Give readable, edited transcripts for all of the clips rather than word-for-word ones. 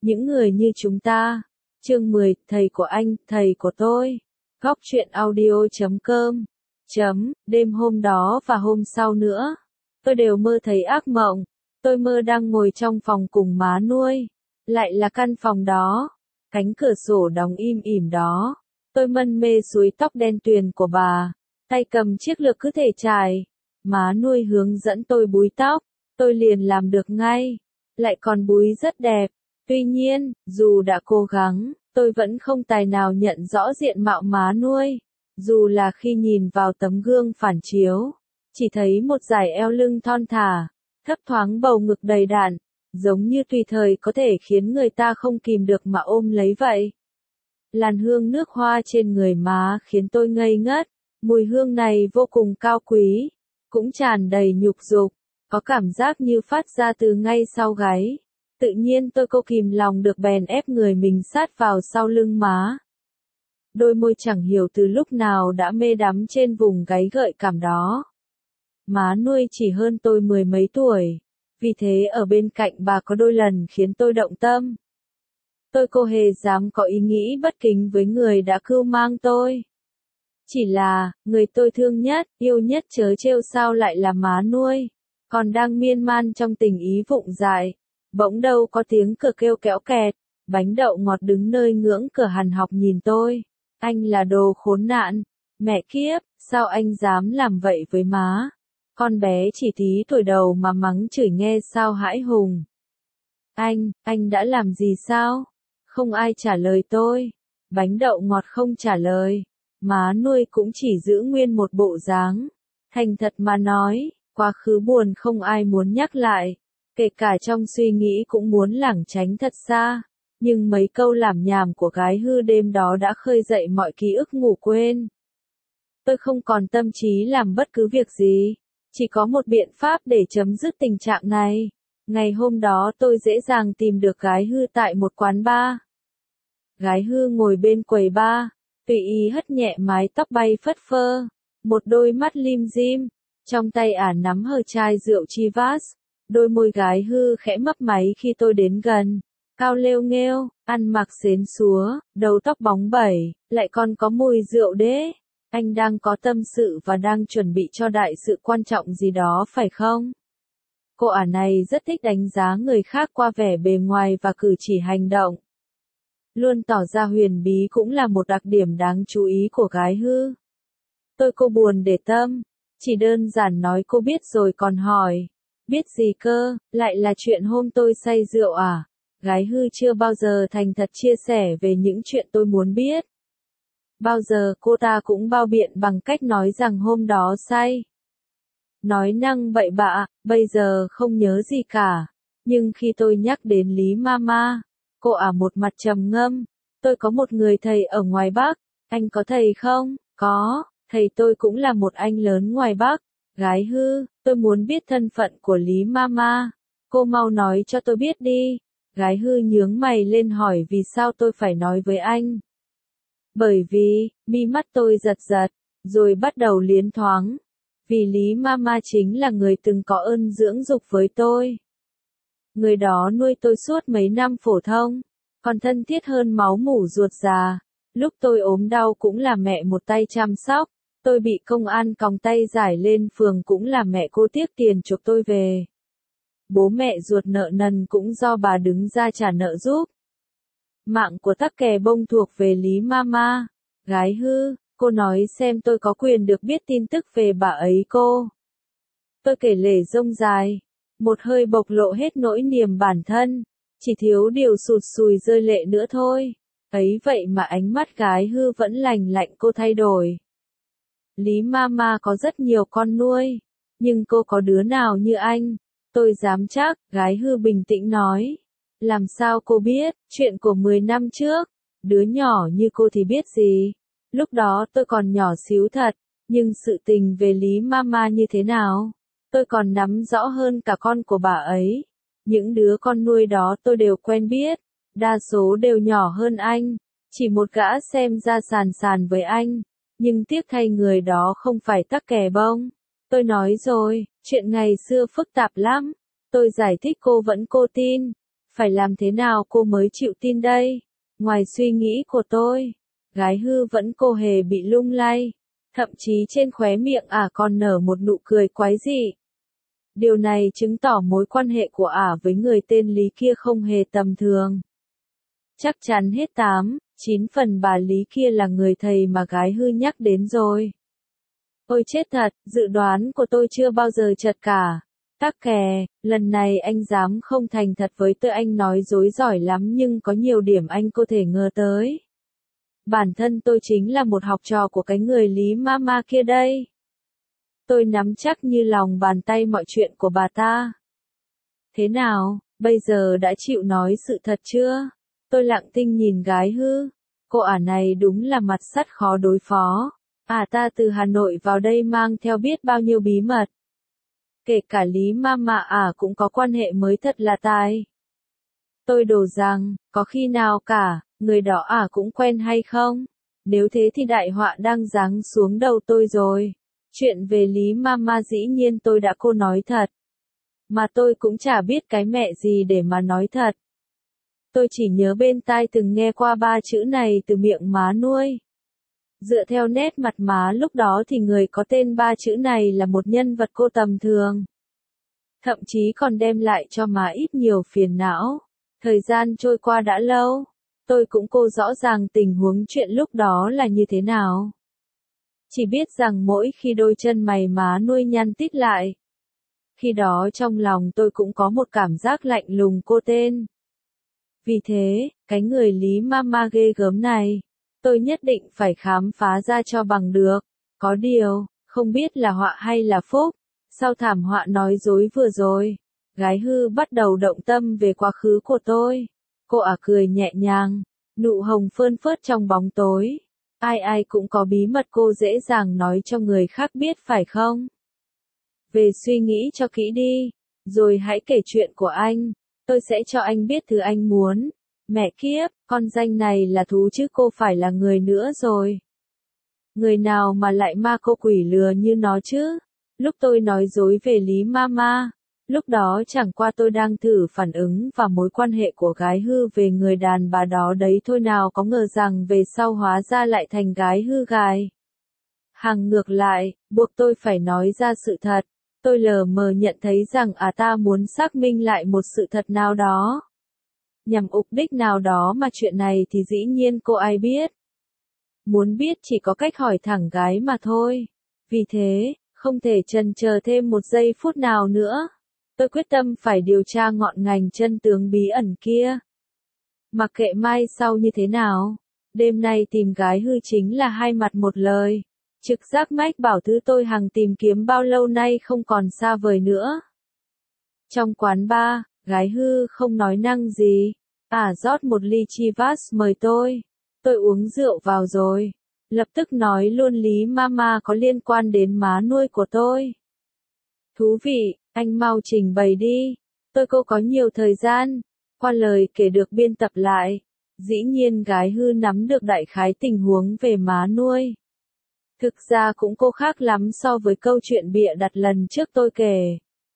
Những người như chúng ta. Chương 10, thầy của anh, thầy của tôi. Góc truyện audio.com. Đêm hôm đó và hôm sau nữa, tôi đều mơ thấy ác mộng. Tôi mơ đang ngồi trong phòng cùng má nuôi. Lại là căn phòng đó. Cánh cửa sổ đóng im ỉm đó. Tôi mân mê suối tóc đen tuyền của bà. Tay cầm chiếc lược cứ thể chải. Má nuôi hướng dẫn tôi búi tóc. Tôi liền làm được ngay. Lại còn búi rất đẹp. Tuy nhiên, dù đã cố gắng, tôi vẫn không tài nào nhận rõ diện mạo má nuôi. Dù là khi nhìn vào tấm gương phản chiếu, chỉ thấy một dải eo lưng thon thả, thấp thoáng bầu ngực đầy đặn, giống như tùy thời có thể khiến người ta không kìm được mà ôm lấy vậy. Làn hương nước hoa trên người má khiến tôi ngây ngất, mùi hương này vô cùng cao quý, cũng tràn đầy nhục dục, có cảm giác như phát ra từ ngay sau gáy. Tự nhiên tôi cô kìm lòng được bèn ép người mình sát vào sau lưng má. Đôi môi chẳng hiểu từ lúc nào đã mê đắm trên vùng gáy gợi cảm đó. Má nuôi chỉ hơn tôi 10 mấy tuổi, vì thế ở bên cạnh bà có đôi lần khiến tôi động tâm. Tôi cô hề dám có ý nghĩ bất kính với người đã cưu mang tôi. Chỉ là, người tôi thương nhất, yêu nhất chớ trêu sao lại là má nuôi, còn đang miên man trong tình ý vụng dại. Bỗng đâu có tiếng cửa kêu kéo kẹt, bánh đậu ngọt đứng nơi ngưỡng cửa hằn học nhìn tôi. Anh là đồ khốn nạn, mẹ kiếp, sao anh dám làm vậy với má? Con bé chỉ tí tuổi đầu mà mắng chửi nghe sao hãi hùng. Anh đã làm gì sao? Không ai trả lời tôi. Bánh đậu ngọt không trả lời. Má nuôi cũng chỉ giữ nguyên một bộ dáng. Thành thật mà nói, quá khứ buồn không ai muốn nhắc lại. Kể cả trong suy nghĩ cũng muốn lảng tránh thật xa. Nhưng mấy câu làm nhảm của gái hư đêm đó đã khơi dậy mọi ký ức ngủ quên. Tôi không còn tâm trí làm bất cứ việc gì. Chỉ có một biện pháp để chấm dứt tình trạng này. Ngày hôm đó tôi dễ dàng tìm được gái hư tại một quán bar. Gái hư ngồi bên quầy bar, tùy ý hất nhẹ mái tóc bay phất phơ, một đôi mắt lim dim, trong tay ả nắm hờ chai rượu Chivas. Đôi môi gái hư khẽ mấp máy khi tôi đến gần, cao lêu nghêu, ăn mặc xến xúa, đầu tóc bóng bẩy, lại còn có mùi rượu đế. Anh đang có tâm sự và đang chuẩn bị cho đại sự quan trọng gì đó phải không? Cô ả này rất thích đánh giá người khác qua vẻ bề ngoài và cử chỉ hành động. Luôn tỏ ra huyền bí cũng là một đặc điểm đáng chú ý của gái hư. Tôi cô buồn để tâm, chỉ đơn giản nói cô biết rồi còn hỏi. Biết gì cơ, lại là chuyện hôm tôi say rượu à? Gái hư chưa bao giờ thành thật chia sẻ về những chuyện tôi muốn biết. Bao giờ cô ta cũng bao biện bằng cách nói rằng hôm đó say. Nói năng bậy bạ, bây giờ không nhớ gì cả. Nhưng khi tôi nhắc đến Lý Mama, cô ả một mặt trầm ngâm. Tôi có một người thầy ở ngoài Bắc, anh có thầy không? Có, thầy tôi cũng là một anh lớn ngoài Bắc. Gái hư, tôi muốn biết thân phận của Lý Mama. Cô mau nói cho tôi biết đi. Gái hư nhướng mày lên hỏi vì sao tôi phải nói với anh. Bởi vì, mi mắt tôi giật giật, rồi bắt đầu liến thoáng. Vì Lý Mama chính là người từng có ơn dưỡng dục với tôi. Người đó nuôi tôi suốt mấy năm phổ thông, còn thân thiết hơn máu mủ ruột già. Lúc tôi ốm đau cũng là mẹ một tay chăm sóc. Tôi bị công an còng tay giải lên phường cũng là mẹ cô tiếc tiền chuộc tôi về. Bố mẹ ruột nợ nần cũng do bà đứng ra trả nợ giúp. Mạng của tắc kè bông thuộc về Lý Mama. Gái hư, cô nói xem tôi có quyền được biết tin tức về bà ấy cô. Tôi kể lể rông dài, một hơi bộc lộ hết nỗi niềm bản thân, chỉ thiếu điều sụt sùi rơi lệ nữa thôi. Ấy vậy mà ánh mắt gái hư vẫn lành lạnh cô thay đổi. Lý Mama có rất nhiều con nuôi, nhưng cô có đứa nào như anh? Tôi dám chắc, gái hư bình tĩnh nói. Làm sao cô biết, chuyện của 10 năm trước, đứa nhỏ như cô thì biết gì? Lúc đó tôi còn nhỏ xíu thật, nhưng sự tình về Lý Mama như thế nào? Tôi còn nắm rõ hơn cả con của bà ấy. Những đứa con nuôi đó tôi đều quen biết, đa số đều nhỏ hơn anh, chỉ một gã xem ra sàn sàn với anh. Nhưng tiếc thay người đó không phải tắc kè bông. Tôi nói rồi, chuyện ngày xưa phức tạp lắm. Tôi giải thích cô vẫn cô tin. Phải làm thế nào cô mới chịu tin đây? Ngoài suy nghĩ của tôi, gái hư vẫn cô hề bị lung lay. Thậm chí trên khóe miệng còn nở một nụ cười quái dị. Điều này chứng tỏ mối quan hệ của với người tên Lý kia không hề tầm thường. Chắc chắn hết 8-9 phần bà Lý kia là người thầy mà gái hư nhắc đến rồi. Ôi chết thật, dự đoán của tôi chưa bao giờ chật cả. Tắc kè, lần này anh dám không thành thật với tôi, anh nói dối giỏi lắm nhưng có nhiều điểm anh có thể ngờ tới. Bản thân tôi chính là một học trò của cái người Lý Mama kia đây. Tôi nắm chắc như lòng bàn tay mọi chuyện của bà ta. Thế nào, bây giờ đã chịu nói sự thật chưa? Tôi lặng thinh nhìn gái hư. Cô này đúng là mặt sắt khó đối phó. Ta từ Hà Nội vào đây mang theo biết bao nhiêu bí mật. Kể cả Lý Mama cũng có quan hệ mới thật là tài. Tôi đổ rằng, có khi nào cả, người đó cũng quen hay không? Nếu thế thì đại họa đang giáng xuống đầu tôi rồi. Chuyện về Lý Mama dĩ nhiên tôi đã cô nói thật. Mà tôi cũng chả biết cái mẹ gì để mà nói thật. Tôi chỉ nhớ bên tai từng nghe qua 3 chữ này từ miệng má nuôi. Dựa theo nét mặt má lúc đó thì người có tên 3 chữ này là một nhân vật cô tầm thường. Thậm chí còn đem lại cho má ít nhiều phiền não. Thời gian trôi qua đã lâu. Tôi cũng cô rõ ràng tình huống chuyện lúc đó là như thế nào. Chỉ biết rằng mỗi khi đôi chân mày má nuôi nhăn tít lại. Khi đó trong lòng tôi cũng có một cảm giác lạnh lùng cô tên. Vì thế, cái người Lý Mama ghê gớm này, tôi nhất định phải khám phá ra cho bằng được. Có điều, không biết là họa hay là phúc, sau thảm họa nói dối vừa rồi, gái hư bắt đầu động tâm về quá khứ của tôi. Cô cười nhẹ nhàng, nụ hồng phơn phớt trong bóng tối. Ai cũng có bí mật cô dễ dàng nói cho người khác biết phải không? Về suy nghĩ cho kỹ đi, rồi hãy kể chuyện của anh. Tôi sẽ cho anh biết thứ anh muốn. Mẹ kiếp, con danh này là thú chứ cô phải là người nữa rồi. Người nào mà lại ma cô quỷ lừa như nó chứ? Lúc tôi nói dối về Lý Mama, lúc đó chẳng qua tôi đang thử phản ứng vào mối quan hệ của gái hư về người đàn bà đó đấy thôi, nào có ngờ rằng về sau hóa ra lại thành gái hư gài. Hàng ngược lại, buộc tôi phải nói ra sự thật. Tôi lờ mờ nhận thấy rằng ta muốn xác minh lại một sự thật nào đó. Nhằm mục đích nào đó mà chuyện này thì dĩ nhiên cô ai biết. Muốn biết chỉ có cách hỏi thẳng gái mà thôi. Vì thế, không thể chần chờ thêm một giây phút nào nữa. Tôi quyết tâm phải điều tra ngọn ngành chân tướng bí ẩn kia. Mặc kệ mai sau như thế nào, đêm nay tìm gái hư chính là hai mặt một lời. Trực giác mách bảo thứ tôi hằng tìm kiếm bao lâu nay không còn xa vời nữa. Trong quán bar, gái hư không nói năng gì. Rót một ly Chivas mời tôi. Tôi uống rượu vào rồi. Lập tức nói luôn Lý Mama có liên quan đến má nuôi của tôi. Thú vị, anh mau trình bày đi. Tôi cô có nhiều thời gian. Qua lời kể được biên tập lại. Dĩ nhiên gái hư nắm được đại khái tình huống về má nuôi. Thực ra cũng cô khác lắm so với câu chuyện bịa đặt lần trước tôi kể.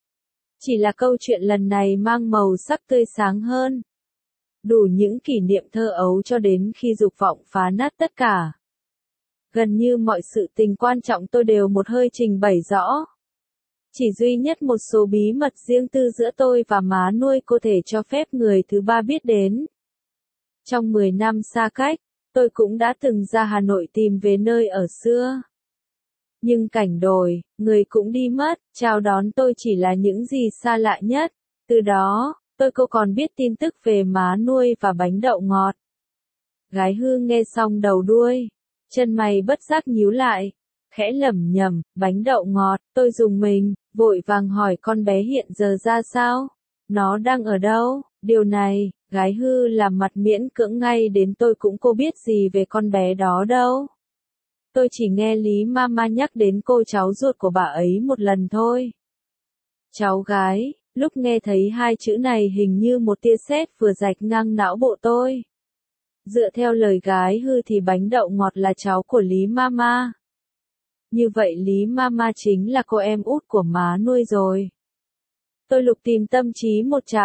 Chỉ là câu chuyện lần này mang màu sắc tươi sáng hơn. Đủ những kỷ niệm thơ ấu cho đến khi dục vọng phá nát tất cả. Gần như mọi sự tình quan trọng tôi đều một hơi trình bày rõ. Chỉ duy nhất một số bí mật riêng tư giữa tôi và má nuôi cô thể cho phép người thứ ba biết đến. Trong 10 năm xa cách, tôi cũng đã từng ra Hà Nội tìm về nơi ở xưa. Nhưng cảnh đổi, người cũng đi mất, chào đón tôi chỉ là những gì xa lạ nhất. Từ đó, cô còn biết tin tức về má nuôi và bánh đậu ngọt. Gái hư nghe xong đầu đuôi, chân mày bất giác nhíu lại, khẽ lẩm nhẩm, bánh đậu ngọt, tôi rùng mình, vội vàng hỏi con bé hiện giờ ra sao? Nó đang ở đâu? Điều này, gái hư làm mặt miễn cưỡng ngay đến tôi cũng cô biết gì về con bé đó đâu. Tôi chỉ nghe Lý Mama nhắc đến cô cháu ruột của bà ấy một lần thôi. Cháu gái, lúc nghe thấy hai chữ này hình như một tia sét vừa rạch ngang não bộ tôi. Dựa theo lời gái hư thì bánh đậu ngọt là cháu của Lý Mama. Như vậy Lý Mama chính là cô em út của má nuôi rồi. Tôi lục tìm tâm trí một chặp,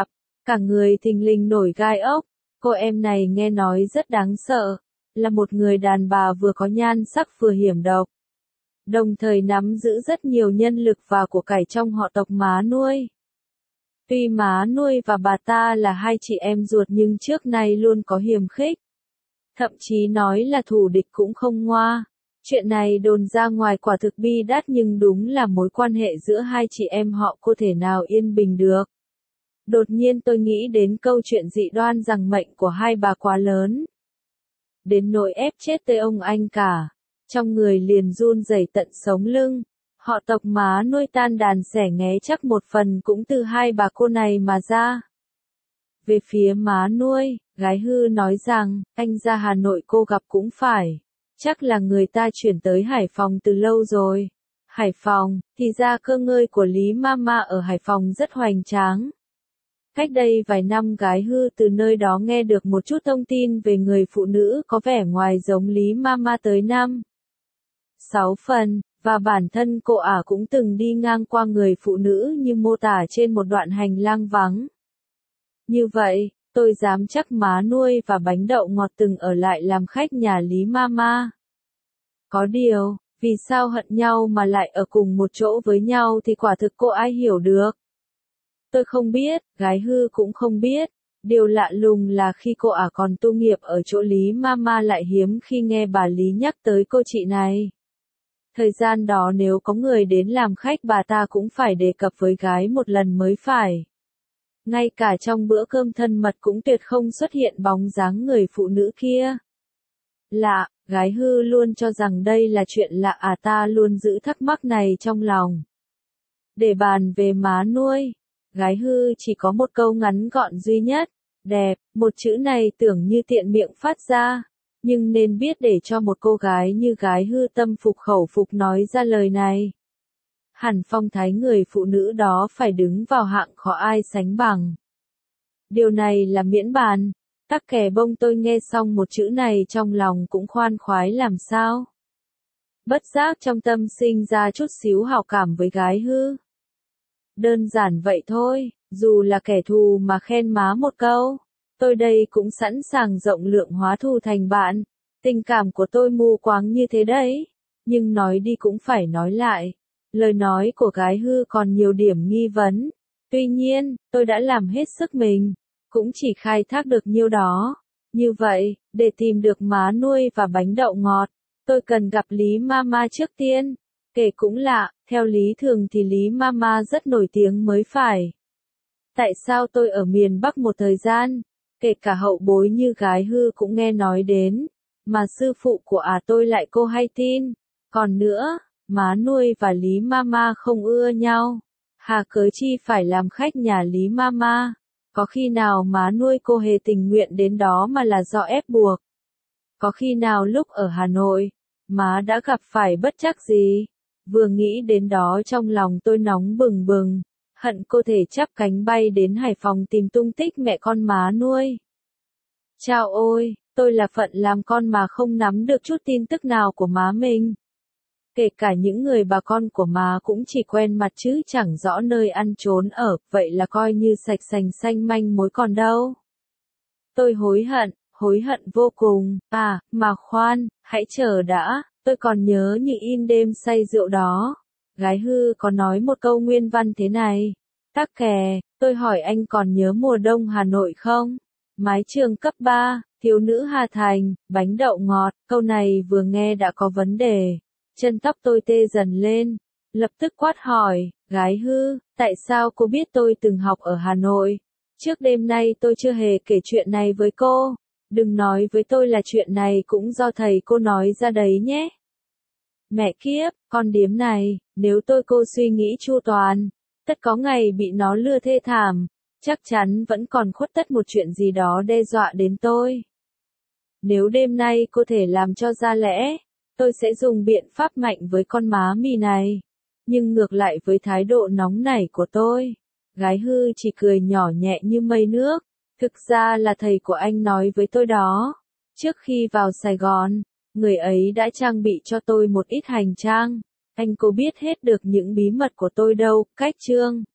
Cả người thình lình nổi gai ốc, cô em này nghe nói rất đáng sợ, là một người đàn bà vừa có nhan sắc vừa hiểm độc. Đồng thời nắm giữ rất nhiều nhân lực và của cải trong họ tộc má nuôi. Tuy má nuôi và bà ta là hai chị em ruột nhưng trước nay luôn có hiềm khích. Thậm chí nói là thù địch cũng không ngoa. Chuyện này đồn ra ngoài quả thực bi đát nhưng đúng là mối quan hệ giữa hai chị em họ có thể nào yên bình được. Đột nhiên tôi nghĩ đến câu chuyện dị đoan rằng mệnh của hai bà quá lớn. Đến nỗi ép chết tê ông anh cả. Trong người liền run rẩy tận sống lưng. Họ tộc má nuôi tan đàn xẻ nghé chắc một phần cũng từ hai bà cô này mà ra. Về phía má nuôi, gái hư nói rằng, anh ra Hà Nội cô gặp cũng phải. Chắc là người ta chuyển tới Hải Phòng từ lâu rồi. Hải Phòng, thì ra cơ ngơi của Lý Mama ở Hải Phòng rất hoành tráng. Cách đây vài năm gái hư từ nơi đó nghe được một chút thông tin về người phụ nữ có vẻ ngoài giống Lý Mama tới 5-6 phần, và bản thân cô ả cũng từng đi ngang qua người phụ nữ như mô tả trên một đoạn hành lang vắng. Như vậy, tôi dám chắc má nuôi và bánh đậu ngọt từng ở lại làm khách nhà Lý Mama. Có điều, vì sao hận nhau mà lại ở cùng một chỗ với nhau thì quả thực cô ai hiểu được. Tôi không biết, gái hư cũng không biết. Điều lạ lùng là khi cô ả còn tu nghiệp ở chỗ Lý Mama lại hiếm khi nghe bà Lý nhắc tới cô chị này. Thời gian đó nếu có người đến làm khách bà ta cũng phải đề cập với gái một lần mới phải. Ngay cả trong bữa cơm thân mật cũng tuyệt không xuất hiện bóng dáng người phụ nữ kia. Lạ, gái hư luôn cho rằng đây là chuyện lạ ta luôn giữ thắc mắc này trong lòng. Để bàn về má nuôi, gái hư chỉ có một câu ngắn gọn duy nhất, đẹp, một chữ này tưởng như tiện miệng phát ra. Nhưng nên biết để cho một cô gái như gái hư tâm phục khẩu phục nói ra lời này. Hẳn phong thái người phụ nữ đó phải đứng vào hạng khó ai sánh bằng. Điều này là miễn bàn. Tắc kè bông tôi nghe xong một chữ này trong lòng cũng khoan khoái làm sao. Bất giác trong tâm sinh ra chút xíu hảo cảm với gái hư. Đơn giản vậy thôi, dù là kẻ thù mà khen má một câu. Tôi đây cũng sẵn sàng rộng lượng hóa thù thành bạn. Tình cảm của tôi mù quáng như thế đấy. Nhưng nói đi cũng phải nói lại. Lời nói của gái hư còn nhiều điểm nghi vấn. Tuy nhiên, tôi đã làm hết sức mình. Cũng chỉ khai thác được nhiêu đó. Như vậy, để tìm được má nuôi và bánh đậu ngọt, tôi cần gặp Lý Mama trước tiên. Kể cũng lạ, theo lý thường thì Lý Mama rất nổi tiếng mới phải. Tại sao tôi ở miền Bắc một thời gian? Kể cả hậu bối như gái hư cũng nghe nói đến, mà sư phụ của tôi lại cô hay tin. Còn nữa, má nuôi và Lý Mama không ưa nhau. Hà cớ chi phải làm khách nhà Lý Mama? Có khi nào má nuôi cô hề tình nguyện đến đó mà là do ép buộc? Có khi nào lúc ở Hà Nội, má đã gặp phải bất trắc gì? Vừa nghĩ đến đó trong lòng tôi nóng bừng bừng. Hận cô thể chắp cánh bay đến Hải Phòng tìm tung tích mẹ con má nuôi. Chao ôi, tôi là phận làm con mà không nắm được chút tin tức nào của má mình. Kể cả những người bà con của má cũng chỉ quen mặt chứ chẳng rõ nơi ăn trốn ở, vậy là coi như sạch sành xanh manh mối còn đâu. Tôi hối hận vô cùng, mà khoan, hãy chờ đã, tôi còn nhớ như in đêm say rượu đó. Gái hư có nói một câu nguyên văn thế này. Tắc kè, tôi hỏi anh còn nhớ mùa đông Hà Nội không? Mái trường cấp 3, thiếu nữ Hà Thành, bánh đậu ngọt, câu này vừa nghe đã có vấn đề. Chân tóc tôi tê dần lên, lập tức quát hỏi, gái hư, tại sao cô biết tôi từng học ở Hà Nội? Trước đêm nay tôi chưa hề kể chuyện này với cô, đừng nói với tôi là chuyện này cũng do thầy cô nói ra đấy nhé. Mẹ kiếp, con điếm này, nếu cô suy nghĩ chu toàn, tất có ngày bị nó lừa thê thảm, chắc chắn vẫn còn khuất tất một chuyện gì đó đe dọa đến tôi. Nếu đêm nay cô thể làm cho ra lẽ, tôi sẽ dùng biện pháp mạnh với con má mì này. Nhưng ngược lại với thái độ nóng nảy của tôi, gái hư chỉ cười nhỏ nhẹ như mây nước. Thực ra là thầy của anh nói với tôi đó. Trước khi vào Sài Gòn, người ấy đã trang bị cho tôi một ít hành trang. Anh có biết hết được những bí mật của tôi đâu, cách chương.